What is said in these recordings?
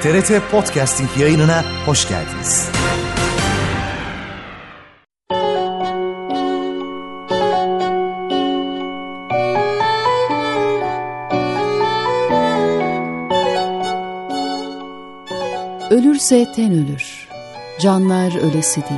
TRT Podcasting yayınına hoş geldiniz. Ölürse ten ölür, canlar ölesi değil.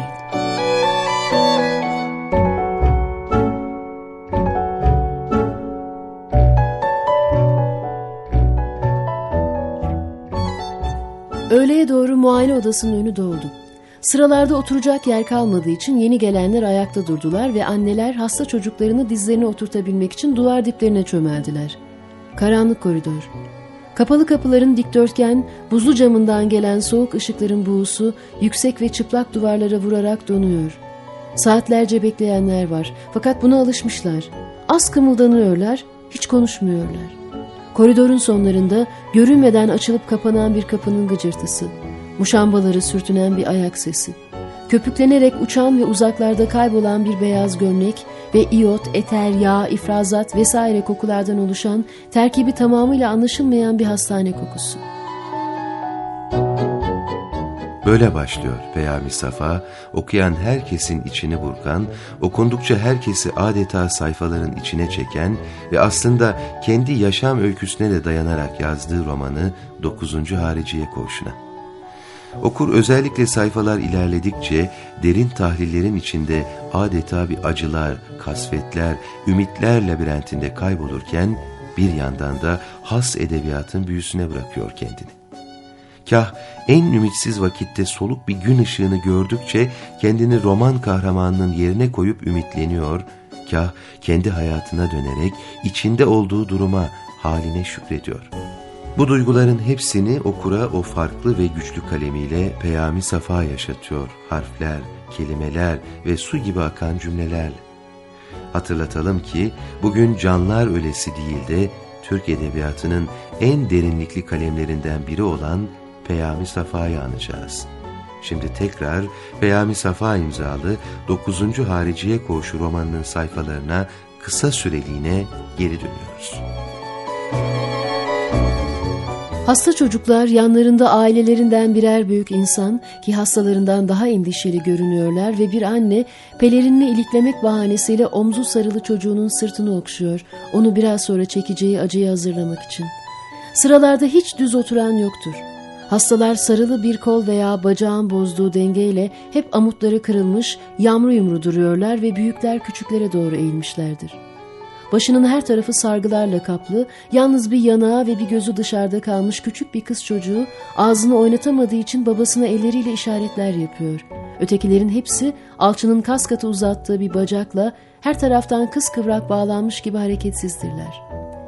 Öğleye doğru muayene odasının önü doldu. Sıralarda oturacak yer kalmadığı için yeni gelenler ayakta durdular ve anneler hasta çocuklarını dizlerine oturtabilmek için duvar diplerine çömeldiler. Karanlık koridor. Kapalı kapıların dikdörtgen, buzlu camından gelen soğuk ışıkların buğusu yüksek ve çıplak duvarlara vurarak donuyor. Saatlerce bekleyenler var fakat buna alışmışlar. Az kımıldanıyorlar, hiç konuşmuyorlar. Koridorun sonlarında görünmeden açılıp kapanan bir kapının gıcırtısı, muşambaları sürtünen bir ayak sesi, köpüklenerek uçan ve uzaklarda kaybolan bir beyaz gömlek ve iyot, eter, yağ, ifrazat vesaire kokulardan oluşan terkibi tamamıyla anlaşılmayan bir hastane kokusu. Böyle başlıyor Peyami Safa, okuyan herkesin içini burkan, okundukça herkesi adeta sayfaların içine çeken ve aslında kendi yaşam öyküsüne de dayanarak yazdığı romanı 9. Hariciye Koğuşu'na. Okur özellikle sayfalar ilerledikçe derin tahlillerin içinde adeta bir acılar, kasvetler, ümitler labirentinde kaybolurken bir yandan da has edebiyatın büyüsüne bırakıyor kendini. Kah en ümitsiz vakitte soluk bir gün ışığını gördükçe kendini roman kahramanının yerine koyup ümitleniyor, kah kendi hayatına dönerek içinde olduğu duruma, haline şükrediyor. Bu duyguların hepsini okura o farklı ve güçlü kalemiyle Peyami Safa yaşatıyor, harfler, kelimeler ve su gibi akan cümlelerle. Hatırlatalım ki bugün canlar ölesi değil de Türk edebiyatının en derinlikli kalemlerinden biri olan Peyami Safa'yı anacağız. Şimdi tekrar Peyami Safa imzalı 9. Hariciye Koğuşu romanının sayfalarına kısa süreliğine geri dönüyoruz. Hasta çocuklar yanlarında ailelerinden birer büyük insan ki hastalarından daha endişeli görünüyorlar ve bir anne pelerinini iliklemek bahanesiyle omzu sarılı çocuğunun sırtını okşuyor, onu biraz sonra çekeceği acıyı hazırlamak için. Sıralarda hiç düz oturan yoktur. Hastalar sarılı bir kol veya bacağın bozduğu dengeyle hep amutları kırılmış, yamru yumru duruyorlar ve büyükler küçüklere doğru eğilmişlerdir. Başının her tarafı sargılarla kaplı, yalnız bir yanağı ve bir gözü dışarıda kalmış küçük bir kız çocuğu ağzını oynatamadığı için babasına elleriyle işaretler yapıyor. Ötekilerin hepsi alçının kas katı uzattığı bir bacakla her taraftan kıskıvrak bağlanmış gibi hareketsizdirler.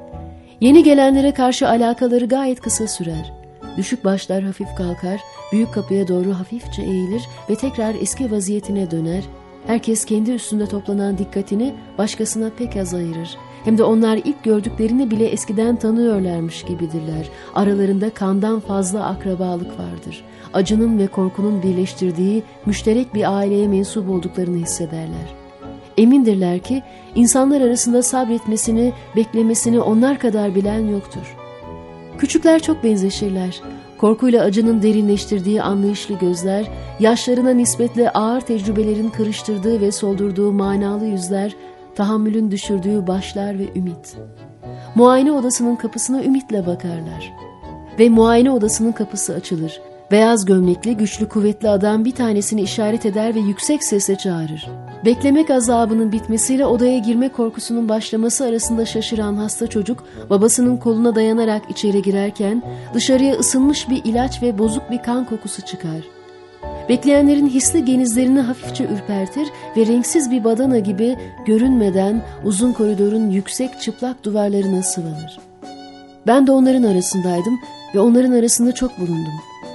Yeni gelenlere karşı alakaları gayet kısa sürer. Düşük başlar hafif kalkar, büyük kapıya doğru hafifçe eğilir ve tekrar eski vaziyetine döner. Herkes kendi üstünde toplanan dikkatini başkasına pek az ayırır. Hem de onlar ilk gördüklerini bile eskiden tanıyorlarmış gibidirler. Aralarında kandan fazla akrabalık vardır. Acının ve korkunun birleştirdiği müşterek bir aileye mensup olduklarını hissederler. Emindirler ki insanlar arasında sabretmesini, beklemesini onlar kadar bilen yoktur. Küçükler çok benzeşirler. Korkuyla acının derinleştirdiği anlayışlı gözler, yaşlarına nispetle ağır tecrübelerin kırıştırdığı ve soldurduğu manalı yüzler, tahammülün düşürdüğü başlar ve ümit. Muayene odasının kapısına ümitle bakarlar. Ve muayene odasının kapısı açılır. Beyaz gömlekli, güçlü, kuvvetli adam bir tanesini işaret eder ve yüksek sesle çağırır. Beklemek azabının bitmesiyle odaya girme korkusunun başlaması arasında şaşıran hasta çocuk babasının koluna dayanarak içeri girerken dışarıya ısınmış bir ilaç ve bozuk bir kan kokusu çıkar. Bekleyenlerin hisli genizlerini hafifçe ürpertir ve renksiz bir badana gibi görünmeden uzun koridorun yüksek çıplak duvarlarına sıvanır. Ben de onların arasındaydım ve onların arasında çok bulundum.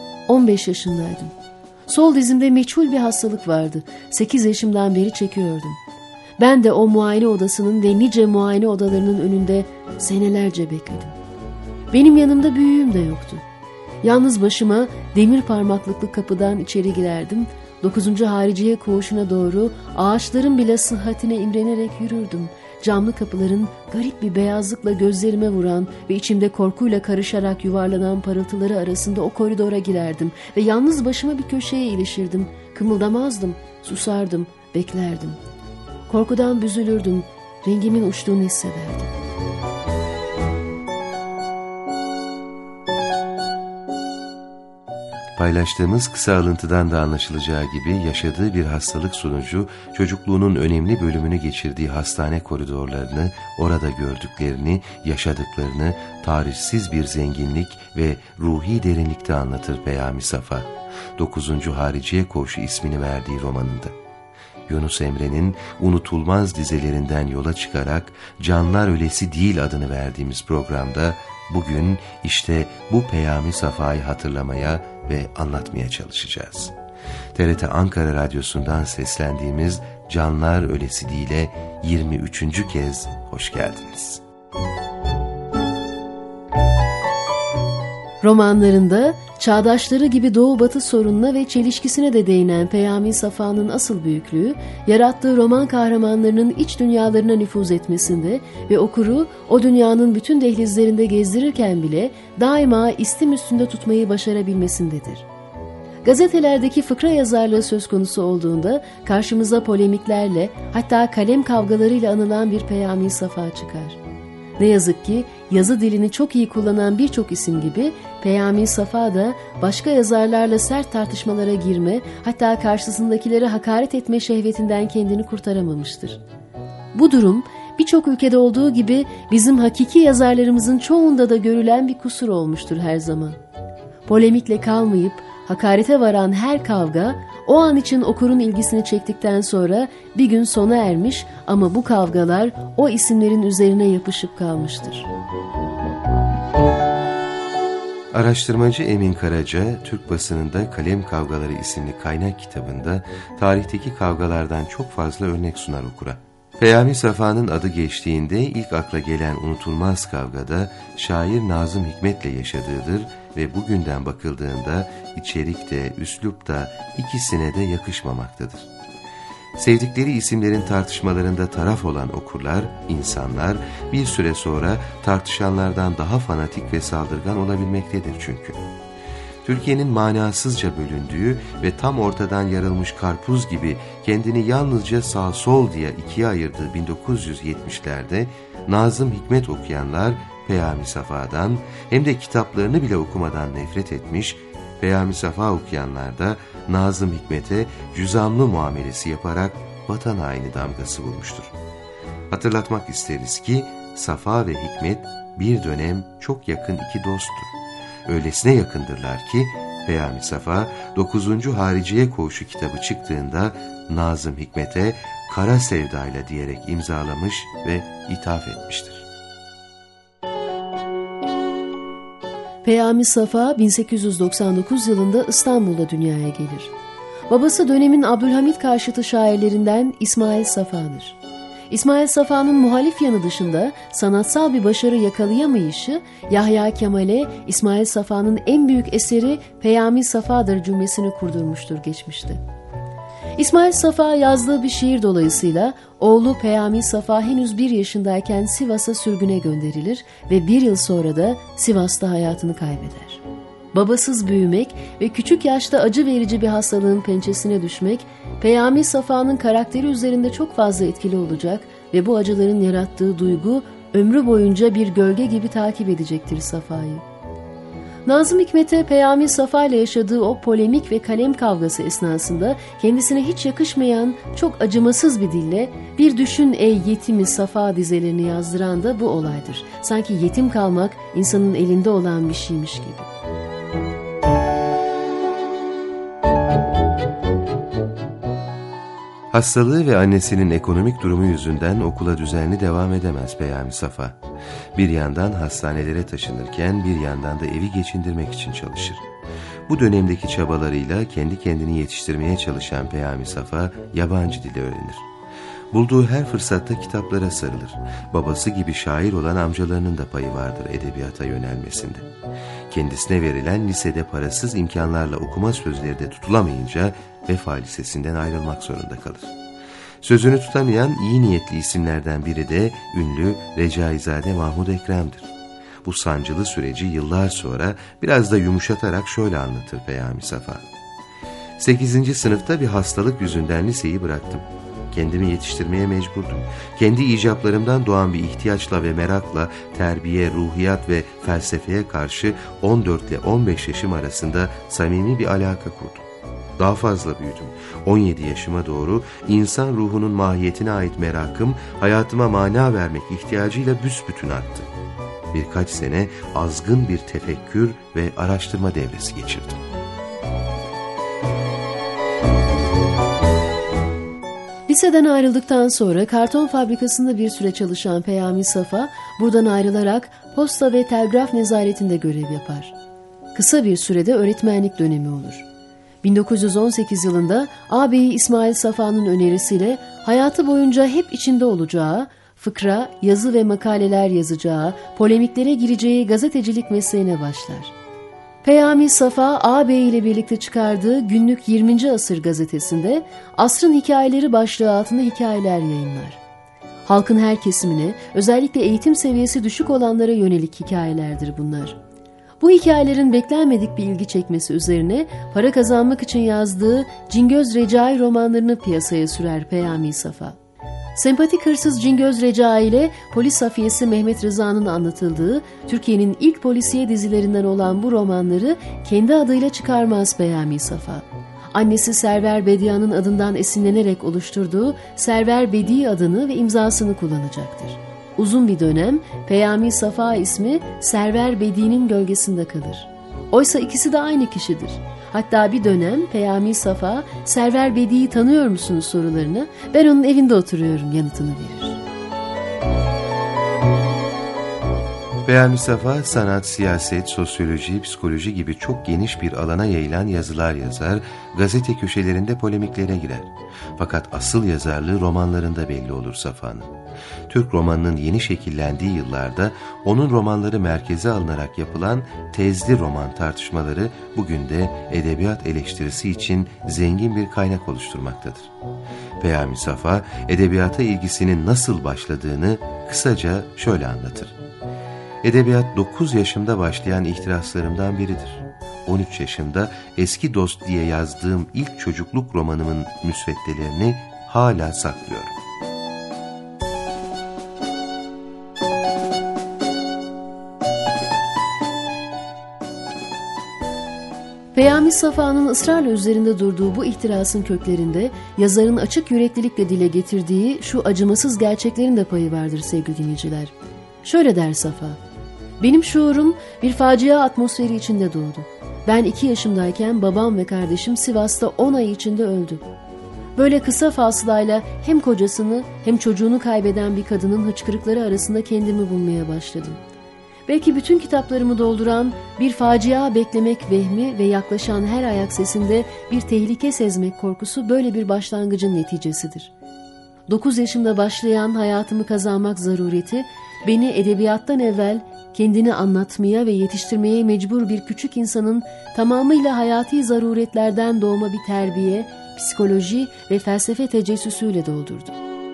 15 yaşındaydım. Sol dizimde meçhul bir hastalık vardı. 8 yaşımdan beri çekiyordum. Ben de o muayene odasının ve nice muayene odalarının önünde senelerce bekledim. Benim yanımda büyüğüm de yoktu. Yalnız başıma demir parmaklıklı kapıdan içeri girerdim. 9. Hariciye Koğuşu'na doğru ağaçların bile sıhhatine imrenerek yürürdüm. camlı kapıların garip bir beyazlıkla gözlerime vuran ve içimde korkuyla karışarak yuvarlanan parıltıları arasında o koridora girerdim ve yalnız başıma bir köşeye ilişirdim. Kımıldamazdım, susardım, beklerdim. Korkudan büzülürdüm, rengimin uçtuğunu hissederdim. Paylaştığımız kısa alıntıdan da anlaşılacağı gibi yaşadığı bir hastalık sonucu çocukluğunun önemli bölümünü geçirdiği hastane koridorlarını, orada gördüklerini, yaşadıklarını tarihsiz bir zenginlik ve ruhi derinlikte anlatır Peyami Safa, 9. Hariciye Koğuşu ismini verdiği romanında. Yunus Emre'nin unutulmaz dizelerinden yola çıkarak Canlar Ölesi Değil adını verdiğimiz programda bugün işte bu Peyami Safa'yı hatırlamaya ve anlatmaya çalışacağız. TRT Ankara Radyosu'ndan seslendiğimiz Canlar Ölesi Değil'e 23. kez hoş geldiniz. Romanlarında çağdaşları gibi Doğu-Batı sorununa ve çelişkisine de değinen Peyami Safa'nın asıl büyüklüğü, yarattığı roman kahramanlarının iç dünyalarına nüfuz etmesinde ve okuru o dünyanın bütün dehlizlerinde gezdirirken bile daima istim üstünde tutmayı başarabilmesindedir. Gazetelerdeki fıkra yazarlığı söz konusu olduğunda karşımıza polemiklerle, hatta kalem kavgalarıyla anılan bir Peyami Safa çıkar. Ne yazık ki yazı dilini çok iyi kullanan birçok isim gibi Peyami Safa da başka yazarlarla sert tartışmalara girme, hatta karşısındakilere hakaret etme şehvetinden kendini kurtaramamıştır. Bu durum birçok ülkede olduğu gibi bizim hakiki yazarlarımızın çoğunda da görülen bir kusur olmuştur her zaman. Polemikle kalmayıp hakarete varan her kavga o an için okurun ilgisini çektikten sonra bir gün sona ermiş ama bu kavgalar o isimlerin üzerine yapışıp kalmıştır. Araştırmacı Emin Karaca, Türk basınında Kalem Kavgaları isimli kaynak kitabında tarihteki kavgalardan çok fazla örnek sunar okura. Peyami Safa'nın adı geçtiğinde ilk akla gelen unutulmaz kavgada şair Nazım Hikmet'le yaşadığıdır ve bugünden bakıldığında içerik de üslup da ikisine de yakışmamaktadır. Sevdikleri isimlerin tartışmalarında taraf olan okurlar, insanlar bir süre sonra tartışanlardan daha fanatik ve saldırgan olabilmektedir çünkü. Türkiye'nin manasızca bölündüğü ve tam ortadan yarılmış karpuz gibi kendini yalnızca sağ sol diye ikiye ayırdığı 1970'lerde Nazım Hikmet okuyanlar Peyami Safa'dan hem de kitaplarını bile okumadan nefret etmiş, Peyami Safa okuyanlar da Nazım Hikmet'e cüzamlı muamelesi yaparak vatan haini damgası vurmuştur. Hatırlatmak isteriz ki Safa ve Hikmet bir dönem çok yakın iki dosttur. Öylesine yakındırlar ki Peyami Safa 9. Hariciye Koğuşu kitabı çıktığında Nazım Hikmet'e Kara Sevda'yla diyerek imzalamış ve ithaf etmiştir. Peyami Safa 1899 yılında İstanbul'da dünyaya gelir. Babası dönemin Abdülhamit karşıtı şairlerinden İsmail Safa'dır. İsmail Safa'nın muhalif yanı dışında sanatsal bir başarı yakalayamayışı, Yahya Kemal'e İsmail Safa'nın en büyük eseri Peyami Safa'dır cümlesini kurdurmuştur geçmişte. İsmail Safa yazdığı bir şiir dolayısıyla oğlu Peyami Safa henüz 1 yaşındayken Sivas'a sürgüne gönderilir ve 1 yıl sonra da Sivas'ta hayatını kaybeder. Babasız büyümek ve küçük yaşta acı verici bir hastalığın pençesine düşmek, Peyami Safa'nın karakteri üzerinde çok fazla etkili olacak ve bu acıların yarattığı duygu ömrü boyunca bir gölge gibi takip edecektir Safa'yı. Nazım Hikmet'e Peyami Safa ile yaşadığı o polemik ve kalem kavgası esnasında kendisine hiç yakışmayan çok acımasız bir dille "Bir düşün ey yetimi Safa" dizelerini yazdıran da bu olaydır. Sanki yetim kalmak insanın elinde olan bir şeymiş gibi. Hastalığı ve annesinin ekonomik durumu yüzünden okula düzenli devam edemez Peyami Safa. Bir yandan hastanelere taşınırken bir yandan da evi geçindirmek için çalışır. Bu dönemdeki çabalarıyla kendi kendini yetiştirmeye çalışan Peyami Safa yabancı dili öğrenir. Bulduğu her fırsatta kitaplara sarılır. Babası gibi şair olan amcalarının da payı vardır edebiyata yönelmesinde. Kendisine verilen lisede parasız imkanlarla okuma sözleri de tutulamayınca Vefa Lisesi'nden ayrılmak zorunda kalır. Sözünü tutamayan iyi niyetli isimlerden biri de ünlü Recaizade Mahmud Ekrem'dir. Bu sancılı süreci yıllar sonra biraz da yumuşatarak şöyle anlatır Peyami Safa. 8. sınıfta bir hastalık yüzünden liseyi bıraktım. Kendimi yetiştirmeye mecburdum. Kendi icaplarımdan doğan bir ihtiyaçla ve merakla terbiye, ruhiyat ve felsefeye karşı 14 ile 15 yaşım arasında samimi bir alaka kurdum. Daha fazla büyüdüm. 17 yaşıma doğru insan ruhunun mahiyetine ait merakım hayatıma mana vermek ihtiyacıyla büsbütün arttı. Birkaç sene azgın bir tefekkür ve araştırma devresi geçirdim. Liseden ayrıldıktan sonra karton fabrikasında bir süre çalışan Peyami Safa, buradan ayrılarak posta ve telgraf nezaretinde görev yapar. Kısa bir sürede öğretmenlik dönemi olur. 1918 yılında ağabeyi İsmail Safa'nın önerisiyle hayatı boyunca hep içinde olacağı, fıkra, yazı ve makaleler yazacağı, polemiklere gireceği gazetecilik mesleğine başlar. Peyami Safa, ağabeyi ile birlikte çıkardığı günlük 20. Asır gazetesinde asrın hikayeleri başlığı altında hikayeler yayınlar. Halkın her kesimine, özellikle eğitim seviyesi düşük olanlara yönelik hikayelerdir bunlar. Bu hikayelerin beklenmedik bir ilgi çekmesi üzerine para kazanmak için yazdığı Cingöz Recai romanlarını piyasaya sürer Peyami Safa. Sempatik hırsız Cingöz Recai ile polis safiyesi Mehmet Rıza'nın anlatıldığı Türkiye'nin ilk polisiye dizilerinden olan bu romanları kendi adıyla çıkarmaz Peyami Safa. Annesi Server Bedia'nın adından esinlenerek oluşturduğu Server Bedi adını ve imzasını kullanacaktır. Uzun bir dönem Peyami Safa ismi Server Bedi'nin gölgesinde kalır. Oysa ikisi de aynı kişidir. Hatta bir dönem Peyami Safa, Server Bedi'yi tanıyor musunuz sorularına, ben onun evinde oturuyorum yanıtını verir. Peyami Safa, sanat, siyaset, sosyoloji, psikoloji gibi çok geniş bir alana yayılan yazılar yazar, gazete köşelerinde polemiklere girer. Fakat asıl yazarlığı romanlarında belli olur Safa'nın. Türk romanının yeni şekillendiği yıllarda onun romanları merkeze alınarak yapılan tezli roman tartışmaları bugün de edebiyat eleştirisi için zengin bir kaynak oluşturmaktadır. Peyami Safa, edebiyata ilgisinin nasıl başladığını kısaca şöyle anlatır. Edebiyat 9 yaşımda başlayan ihtiraslarımdan biridir. 13 yaşımda Eski Dost diye yazdığım ilk çocukluk romanımın müsveddelerini hala saklıyorum. Peyami Safa'nın ısrarla üzerinde durduğu bu ihtirasın köklerinde yazarın açık yüreklilikle dile getirdiği şu acımasız gerçeklerin de payı vardır sevgili dinleyiciler. Şöyle der Safa, benim şuurum bir facia atmosferi içinde doğdu. Ben 2 yaşımdayken babam ve kardeşim Sivas'ta 10 ay içinde öldü. Böyle kısa fasılayla hem kocasını hem çocuğunu kaybeden bir kadının hıçkırıkları arasında kendimi bulmaya başladım. Belki bütün kitaplarımı dolduran bir facia beklemek vehmi ve yaklaşan her ayak sesinde bir tehlike sezmek korkusu böyle bir başlangıcın neticesidir. 9 yaşımda başlayan hayatımı kazanmak zarureti beni edebiyattan evvel kendini anlatmaya ve yetiştirmeye mecbur bir küçük insanın tamamıyla hayati zaruretlerden doğma bir terbiye, psikoloji ve felsefe tecessüsüyle doldurdu.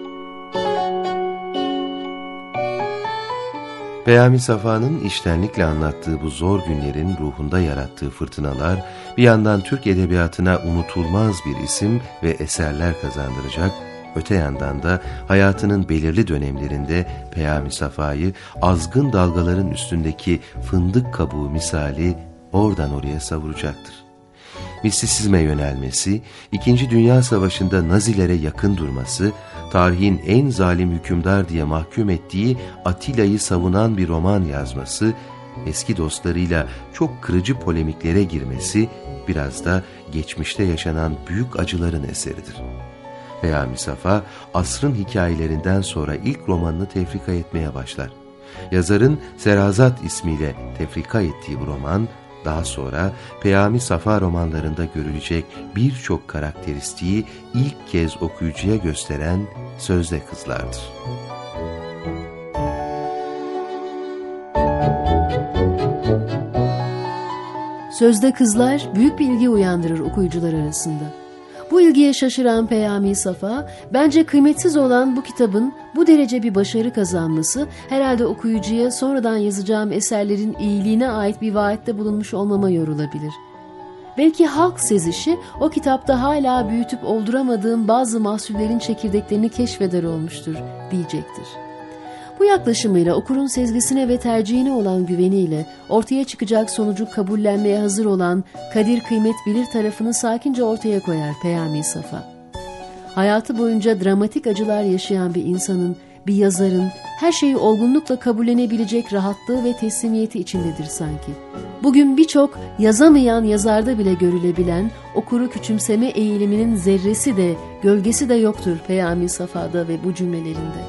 Peyami Safa'nın içtenlikle anlattığı bu zor günlerin ruhunda yarattığı fırtınalar bir yandan Türk edebiyatına unutulmaz bir isim ve eserler kazandıracak, öte yandan da hayatının belirli dönemlerinde Peyami Safa'yı azgın dalgaların üstündeki fındık kabuğu misali oradan oraya savuracaktır. Mistisizme yönelmesi, 2. Dünya Savaşı'nda Nazilere yakın durması, tarihin en zalim hükümdar diye mahkum ettiği Atilla'yı savunan bir roman yazması, eski dostlarıyla çok kırıcı polemiklere girmesi, biraz da geçmişte yaşanan büyük acıların eseridir. Peyami Safa, asrın hikayelerinden sonra ilk romanını tefrika etmeye başlar. Yazarın Serazat ismiyle tefrika ettiği bu roman, daha sonra Peyami Safa romanlarında görülecek birçok karakteristiği ilk kez okuyucuya gösteren Sözde Kızlar'dır. Sözde Kızlar büyük bir ilgi uyandırır okuyucular arasında. Bu ilgiye şaşıran Peyami Safa, bence kıymetsiz olan bu kitabın bu derece bir başarı kazanması, herhalde okuyucuya sonradan yazacağım eserlerin iyiliğine ait bir vaatte bulunmuş olmama yorulabilir. Belki halk sezişi o kitapta hala büyütüp olduramadığım bazı mahsullerin çekirdeklerini keşfeder olmuştur diyecektir. Bu yaklaşımıyla okurun sezgisine ve tercihine olan güveniyle ortaya çıkacak sonucu kabullenmeye hazır olan kadir kıymet bilir tarafını sakince ortaya koyar Peyami Safa. Hayatı boyunca dramatik acılar yaşayan bir insanın, bir yazarın her şeyi olgunlukla kabullenebilecek rahatlığı ve teslimiyeti içindedir sanki. Bugün birçok yazamayan yazarda bile görülebilen okuru küçümseme eğiliminin zerresi de gölgesi de yoktur Peyami Safa'da ve bu cümlelerinde.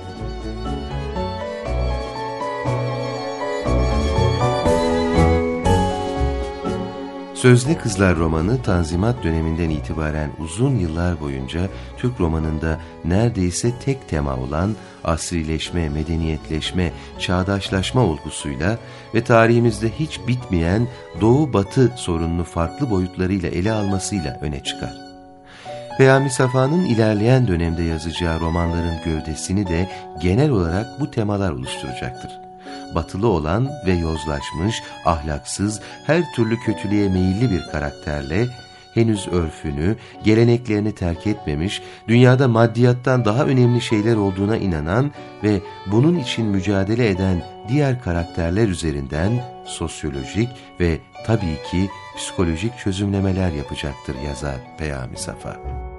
Sözde Kızlar romanı Tanzimat döneminden itibaren uzun yıllar boyunca Türk romanında neredeyse tek tema olan asrileşme, medeniyetleşme, çağdaşlaşma olgusuyla ve tarihimizde hiç bitmeyen Doğu-Batı sorununu farklı boyutlarıyla ele almasıyla öne çıkar. Peyami Safa'nın ilerleyen dönemde yazacağı romanların gövdesini de genel olarak bu temalar oluşturacaktır. Batılı olan ve yozlaşmış, ahlaksız, her türlü kötülüğe meyilli bir karakterle, henüz örfünü, geleneklerini terk etmemiş, dünyada maddiyattan daha önemli şeyler olduğuna inanan ve bunun için mücadele eden diğer karakterler üzerinden sosyolojik ve tabii ki psikolojik çözümlemeler yapacaktır yazar Peyami Safa.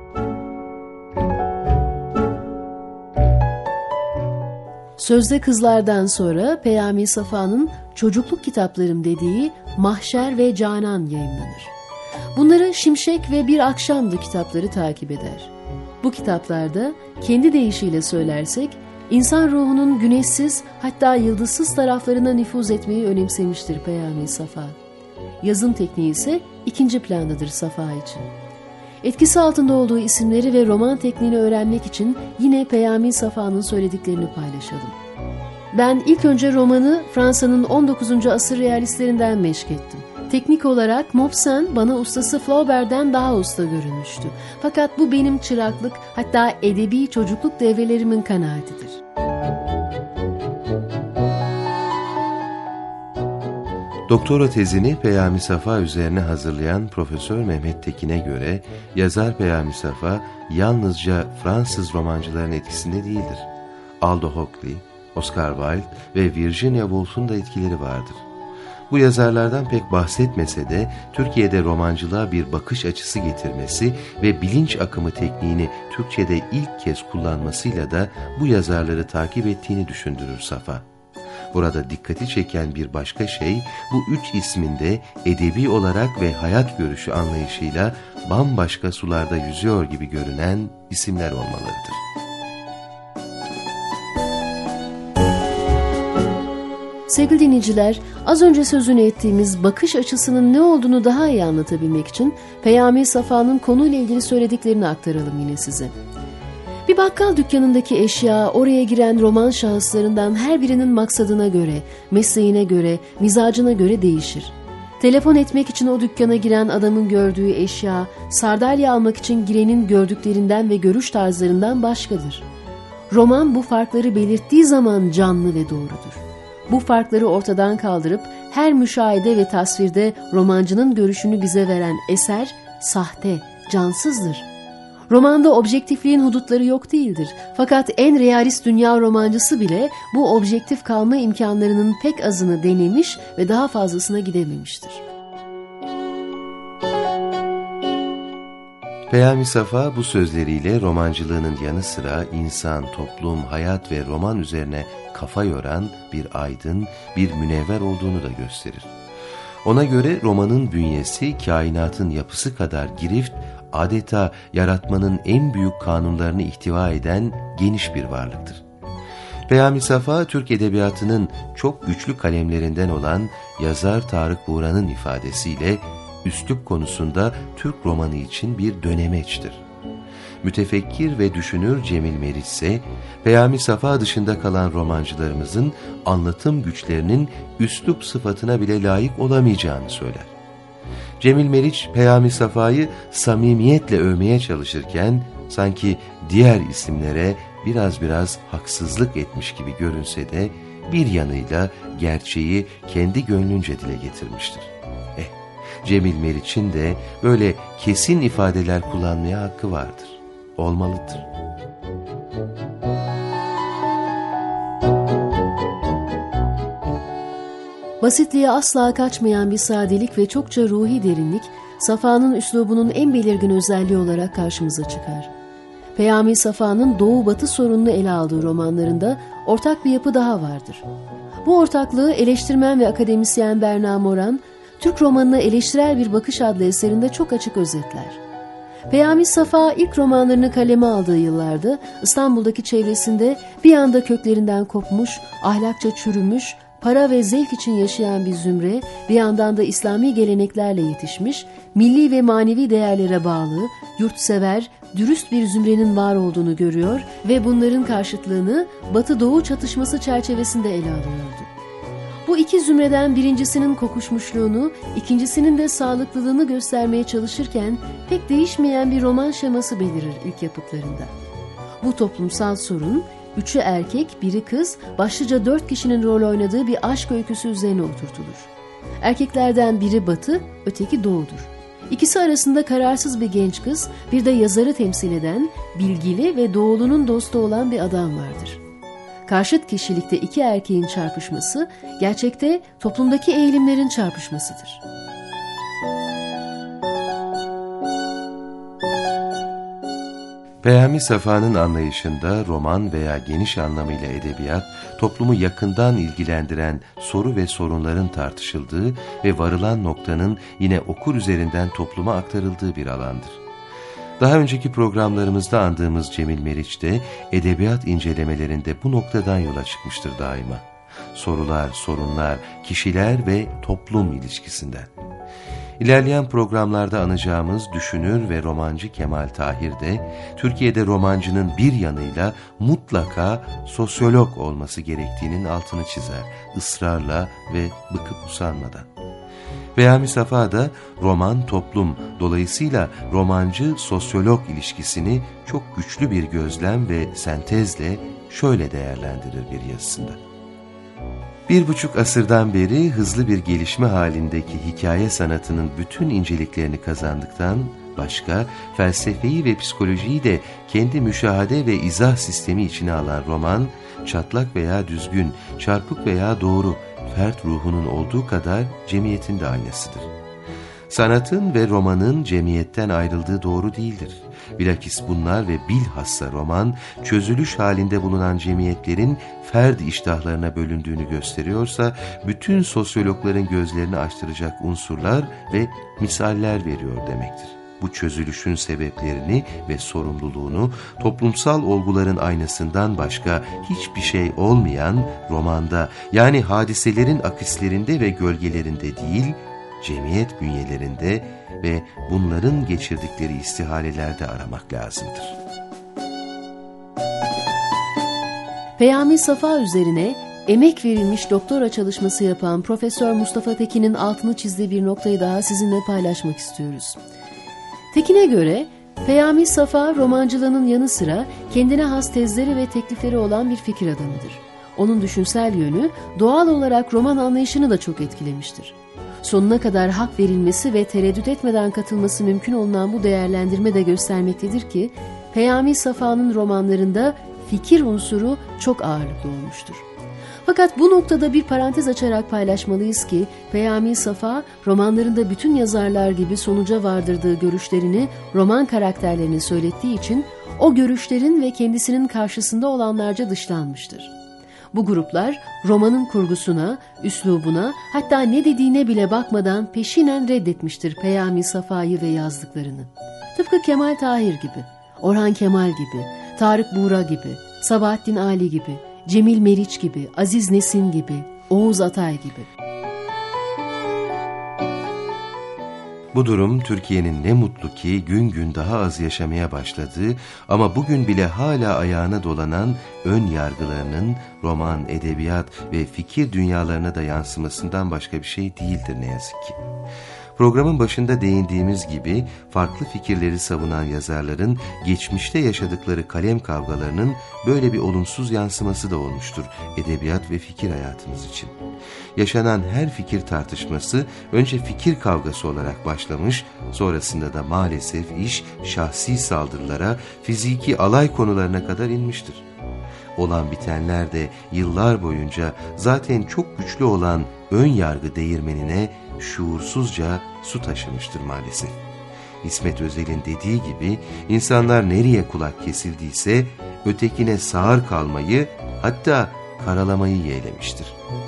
Sözde Kızlardan sonra Peyami Safa'nın çocukluk kitaplarım dediği Mahşer ve Canan yayınlanır. Bunları Şimşek ve Bir Akşamdı kitapları takip eder. Bu kitaplarda kendi deyişiyle söylersek insan ruhunun güneşsiz hatta yıldızsız taraflarına nüfuz etmeyi önemsemiştir Peyami Safa. Yazım tekniği ise ikinci plandadır Safa için. Etkisi altında olduğu isimleri ve roman tekniğini öğrenmek için yine Peyami Safa'nın söylediklerini paylaşalım. Ben ilk önce romanı Fransa'nın 19. asır realistlerinden meşk ettim. Teknik olarak Maupassant bana ustası Flaubert'den daha usta görünmüştü. Fakat bu benim çıraklık, hatta edebi çocukluk devrelerimin kanaatidir. Doktora tezini Peyami Safa üzerine hazırlayan Profesör Mehmet Tekin'e göre yazar Peyami Safa yalnızca Fransız romancıların etkisinde değildir. Aldous Huxley, Oscar Wilde ve Virginia Woolf'un da etkileri vardır. Bu yazarlardan pek bahsetmese de Türkiye'de romancılığa bir bakış açısı getirmesi ve bilinç akımı tekniğini Türkçe'de ilk kez kullanmasıyla da bu yazarları takip ettiğini düşündürür Safa. Burada dikkati çeken bir başka şey, bu üç ismin de edebi olarak ve hayat görüşü anlayışıyla bambaşka sularda yüzüyor gibi görünen isimler olmalarıdır. Sevgili dinleyiciler, az önce sözünü ettiğimiz bakış açısının ne olduğunu daha iyi anlatabilmek için Peyami Safa'nın konuyla ilgili söylediklerini aktaralım yine size. Bir bakkal dükkanındaki eşya, oraya giren roman şahıslarından her birinin maksadına göre, mesleğine göre, mizacına göre değişir. Telefon etmek için o dükkana giren adamın gördüğü eşya, sardalya almak için girenin gördüklerinden ve görüş tarzlarından başkadır. Roman bu farkları belirttiği zaman canlı ve doğrudur. Bu farkları ortadan kaldırıp her müşahede ve tasvirde romancının görüşünü bize veren eser sahte, cansızdır. Romanda objektifliğin hudutları yok değildir. Fakat en realist dünya romancısı bile bu objektif kalma imkanlarının pek azını denemiş ve daha fazlasına gidememiştir. Peyami Safa bu sözleriyle romancılığının yanı sıra insan, toplum, hayat ve roman üzerine kafa yoran bir aydın, bir münevver olduğunu da gösterir. Ona göre romanın bünyesi kainatın yapısı kadar girift, adeta yaratmanın en büyük kanunlarını ihtiva eden geniş bir varlıktır. Peyami Safa, Türk edebiyatının çok güçlü kalemlerinden olan yazar Tarık Buğra'nın ifadesiyle üslup konusunda Türk romanı için bir dönemeçtir. Mütefekkir ve düşünür Cemil Meriç ise Peyami Safa dışında kalan romancılarımızın anlatım güçlerinin üslup sıfatına bile layık olamayacağını söyler. Cemil Meriç, Peyami Safa'yı samimiyetle övmeye çalışırken, sanki diğer isimlere biraz haksızlık etmiş gibi görünse de, bir yanıyla gerçeği kendi gönlünce dile getirmiştir. Cemil Meriç'in de böyle kesin ifadeler kullanmaya hakkı vardır, olmalıdır. Basitliğe asla kaçmayan bir sadelik ve çokça ruhi derinlik, Safa'nın üslubunun en belirgin özelliği olarak karşımıza çıkar. Peyami Safa'nın Doğu-Batı sorununu ele aldığı romanlarında ortak bir yapı daha vardır. Bu ortaklığı eleştirmen ve akademisyen Berna Moran, Türk romanına eleştirel bir bakış adlı eserinde çok açık özetler. Peyami Safa ilk romanlarını kaleme aldığı yıllarda İstanbul'daki çevresinde bir anda köklerinden kopmuş, ahlakça çürümüş, para ve zevk için yaşayan bir zümre, bir yandan da İslami geleneklerle yetişmiş, milli ve manevi değerlere bağlı, yurtsever, dürüst bir zümrenin var olduğunu görüyor ve bunların karşıtlığını Batı-Doğu çatışması çerçevesinde ele alıyordu. Bu iki zümreden birincisinin kokuşmuşluğunu, ikincisinin de sağlıklılığını göstermeye çalışırken pek değişmeyen bir roman şeması belirir ilk yapıtlarında. Bu toplumsal sorun, 3'ü erkek, 1'i kız, başlıca 4 kişinin rol oynadığı bir aşk öyküsü üzerine oturtulur. Erkeklerden biri Batı, öteki Doğu'dur. İkisi arasında kararsız bir genç kız, bir de yazarı temsil eden, bilgili ve Doğulu'nun dostu olan bir adam vardır. Karşıt kişilikte iki erkeğin çarpışması, gerçekte toplumdaki eğilimlerin çarpışmasıdır. Peyami Safa'nın anlayışında roman veya geniş anlamıyla edebiyat, toplumu yakından ilgilendiren soru ve sorunların tartışıldığı ve varılan noktanın yine okur üzerinden topluma aktarıldığı bir alandır. Daha önceki programlarımızda andığımız Cemil Meriç de edebiyat incelemelerinde bu noktadan yola çıkmıştır daima. Sorular, sorunlar, kişiler ve toplum ilişkisinden. İlerleyen programlarda anacağımız düşünür ve romancı Kemal Tahir de Türkiye'de romancının bir yanıyla mutlaka sosyolog olması gerektiğinin altını çizer, ısrarla ve bıkıp usanmadan. Peyami Safa da roman toplum, dolayısıyla romancı sosyolog ilişkisini çok güçlü bir gözlem ve sentezle şöyle değerlendirir bir yazısında. 1,5 asırdan beri hızlı bir gelişme halindeki hikaye sanatının bütün inceliklerini kazandıktan başka, felsefeyi ve psikolojiyi de kendi müşahede ve izah sistemi içine alan roman, çatlak veya düzgün, çarpık veya doğru, fert ruhunun olduğu kadar cemiyetin de aynasıdır. Sanatın ve romanın cemiyetten ayrıldığı doğru değildir. Bilakis bunlar ve bilhassa roman, çözülüş halinde bulunan cemiyetlerin ferdi iştahlarına bölündüğünü gösteriyorsa, bütün sosyologların gözlerini açtıracak unsurlar ve misaller veriyor demektir. Bu çözülüşün sebeplerini ve sorumluluğunu toplumsal olguların aynasından başka hiçbir şey olmayan romanda, yani hadiselerin akislerinde ve gölgelerinde değil, cemiyet bünyelerinde ve bunların geçirdikleri istihalelerde aramak lazımdır. Peyami Safa üzerine emek verilmiş doktora çalışması yapan Profesör Mustafa Tekin'in altını çizdiği bir noktayı daha sizinle paylaşmak istiyoruz. Tekin'e göre Peyami Safa romancılığının yanı sıra kendine has tezleri ve teklifleri olan bir fikir adamıdır. Onun düşünsel yönü doğal olarak roman anlayışını da çok etkilemiştir. Sonuna kadar hak verilmesi ve tereddüt etmeden katılması mümkün olunan bu değerlendirme de göstermektedir ki Peyami Safa'nın romanlarında fikir unsuru çok ağırlıklı olmuştur. Fakat bu noktada bir parantez açarak paylaşmalıyız ki Peyami Safa romanlarında bütün yazarlar gibi sonuca vardırdığı görüşlerini roman karakterlerine söylettiği için o görüşlerin ve kendisinin karşısında olanlarca dışlanmıştır. Bu gruplar romanın kurgusuna, üslubuna, hatta ne dediğine bile bakmadan peşinen reddetmiştir Peyami Safa'yı ve yazdıklarını. Tıpkı Kemal Tahir gibi, Orhan Kemal gibi, Tarık Buğra gibi, Sabahattin Ali gibi, Cemil Meriç gibi, Aziz Nesin gibi, Oğuz Atay gibi. Bu durum Türkiye'nin ne mutlu ki gün gün daha az yaşamaya başladığı ama bugün bile hala ayağına dolanan ön yargılarının roman, edebiyat ve fikir dünyalarına da yansımasından başka bir şey değildir ne yazık ki. Programın başında değindiğimiz gibi farklı fikirleri savunan yazarların geçmişte yaşadıkları kalem kavgalarının böyle bir olumsuz yansıması da olmuştur edebiyat ve fikir hayatımız için. Yaşanan her fikir tartışması önce fikir kavgası olarak başlamış, sonrasında da maalesef iş şahsi saldırılara, fiziki alay konularına kadar inmiştir. Olan bitenler de yıllar boyunca zaten çok güçlü olan ön yargı değirmenine şuursuzca su taşımıştır maalesef. İsmet Özel'in dediği gibi insanlar nereye kulak kesildiyse ötekine sağır kalmayı, hatta karalamayı yeğlemiştir.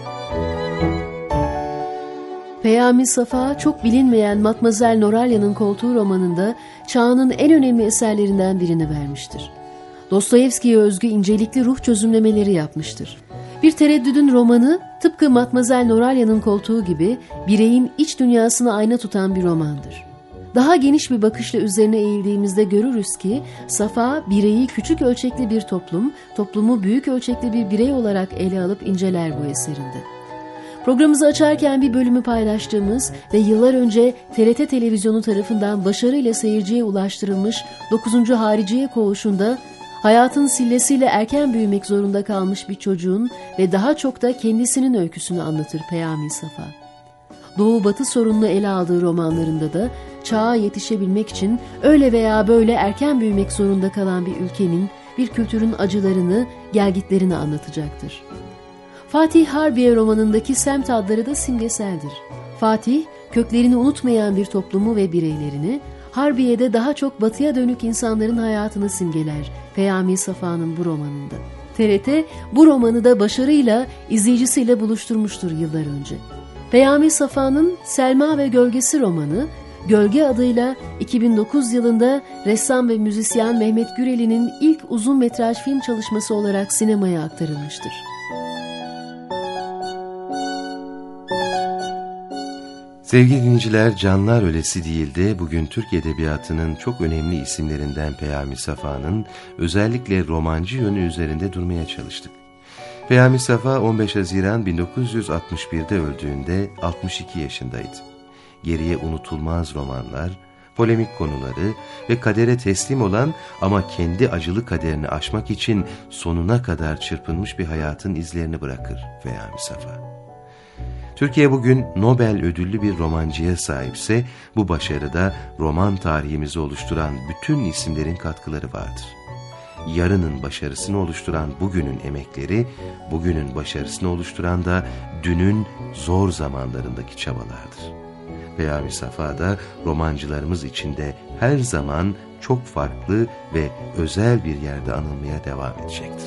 Peyami Safa çok bilinmeyen Matmazel Noralya'nın Koltuğu romanında çağının en önemli eserlerinden birini vermiştir. Dostoyevski'ye özgü incelikli ruh çözümlemeleri yapmıştır. Bir tereddüdün romanı tıpkı Matmazel Noralya'nın Koltuğu gibi bireyin iç dünyasını ayna tutan bir romandır. Daha geniş bir bakışla üzerine eğildiğimizde görürüz ki Safa bireyi küçük ölçekli bir toplumu büyük ölçekli bir birey olarak ele alıp inceler bu eserinde. Programımızı açarken bir bölümü paylaştığımız ve yıllar önce TRT Televizyonu tarafından başarıyla seyirciye ulaştırılmış 9. Hariciye Koğuşu'nda hayatın sillesiyle erken büyümek zorunda kalmış bir çocuğun ve daha çok da kendisinin öyküsünü anlatır Peyami Safa. Doğu-Batı sorununu ele aldığı romanlarında da çağa yetişebilmek için öyle veya böyle erken büyümek zorunda kalan bir ülkenin, bir kültürün acılarını, gelgitlerini anlatacaktır. Fatih Harbiye romanındaki semt adları da simgeseldir. Fatih, köklerini unutmayan bir toplumu ve bireylerini, Harbiye'de daha çok batıya dönük insanların hayatını simgeler Peyami Safa'nın bu romanında. TRT bu romanı da başarıyla izleyicisiyle buluşturmuştur yıllar önce. Peyami Safa'nın Selma ve Gölgesi romanı, Gölge adıyla 2009 yılında ressam ve müzisyen Mehmet Gürel'in ilk uzun metraj film çalışması olarak sinemaya aktarılmıştır. Sevgili dinleyiciler, Canlar Ölesi değildi. Bugün Türk Edebiyatı'nın çok önemli isimlerinden Peyami Safa'nın özellikle romancı yönü üzerinde durmaya çalıştık. Peyami Safa 15 Haziran 1961'de öldüğünde 62 yaşındaydı. Geriye unutulmaz romanlar, polemik konuları ve kadere teslim olan ama kendi acılı kaderini aşmak için sonuna kadar çırpınmış bir hayatın izlerini bırakır Peyami Safa. Türkiye bugün Nobel ödüllü bir romancıya sahipse, bu başarıda roman tarihimizi oluşturan bütün isimlerin katkıları vardır. Yarının başarısını oluşturan bugünün emekleri, bugünün başarısını oluşturan da dünün zor zamanlarındaki çabalardır. Peyami Safa da romancılarımız içinde her zaman çok farklı ve özel bir yerde anılmaya devam edecektir.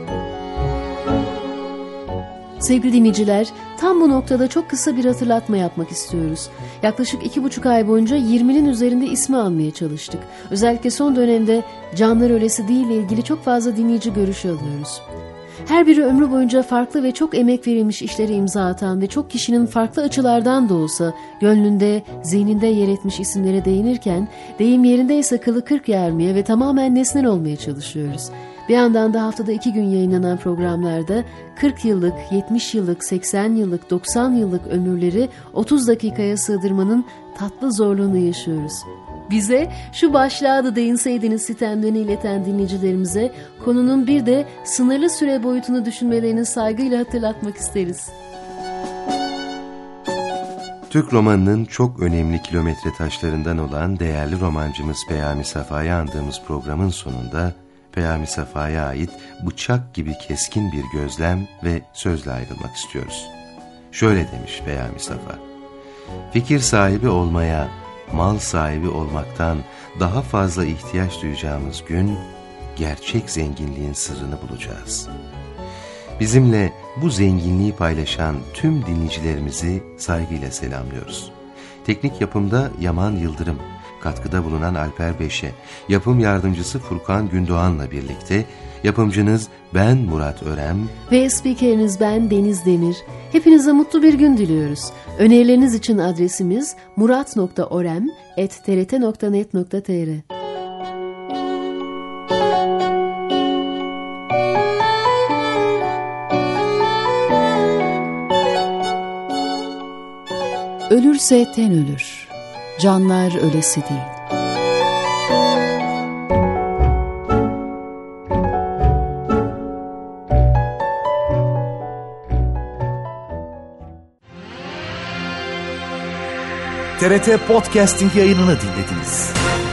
Sevgili dinleyiciler, tam bu noktada çok kısa bir hatırlatma yapmak istiyoruz. Yaklaşık 2,5 ay boyunca 20'nin üzerinde ismi almaya çalıştık. Özellikle son dönemde Canlar Ölesi değil ile ilgili çok fazla dinleyici görüşü alıyoruz. Her biri ömrü boyunca farklı ve çok emek verilmiş işlere imza atan ve çok kişinin farklı açılardan da olsa gönlünde, zihninde yer etmiş isimlere değinirken, deyim yerindeyse kılı kırk yarmaya ve tamamen nesnel olmaya çalışıyoruz. Bir yandan da haftada 2 gün yayınlanan programlarda 40 yıllık, 70 yıllık, 80 yıllık, 90 yıllık ömürleri 30 dakikaya sığdırmanın tatlı zorluğunu yaşıyoruz. Bize şu başlığa da değinseydiniz sitemlerini ileten dinleyicilerimize konunun bir de sınırlı süre boyutunu düşünmelerini saygıyla hatırlatmak isteriz. Türk romanının çok önemli kilometre taşlarından olan değerli romancımız Peyami Safa'yı andığımız programın sonunda Peyami Safa'ya ait bıçak gibi keskin bir gözlem ve sözle ayrılmak istiyoruz. Şöyle demiş Peyami Safa: "Fikir sahibi olmaya, mal sahibi olmaktan daha fazla ihtiyaç duyacağımız gün, gerçek zenginliğin sırrını bulacağız." Bizimle bu zenginliği paylaşan tüm dinleyicilerimizi saygıyla selamlıyoruz. Teknik yapımda Yaman Yıldırım, katkıda bulunan Alper Beşe, yapım yardımcısı Furkan Gündoğan'la birlikte yapımcınız ben Murat Örem ve spikeriniz ben Deniz Demir. Hepinize mutlu bir gün diliyoruz. Önerileriniz için adresimiz murat.orem@trt.net.tr. Ölürse ten ölür, canlar ölesi değil. TRT Podcasting yayınını dinlediniz.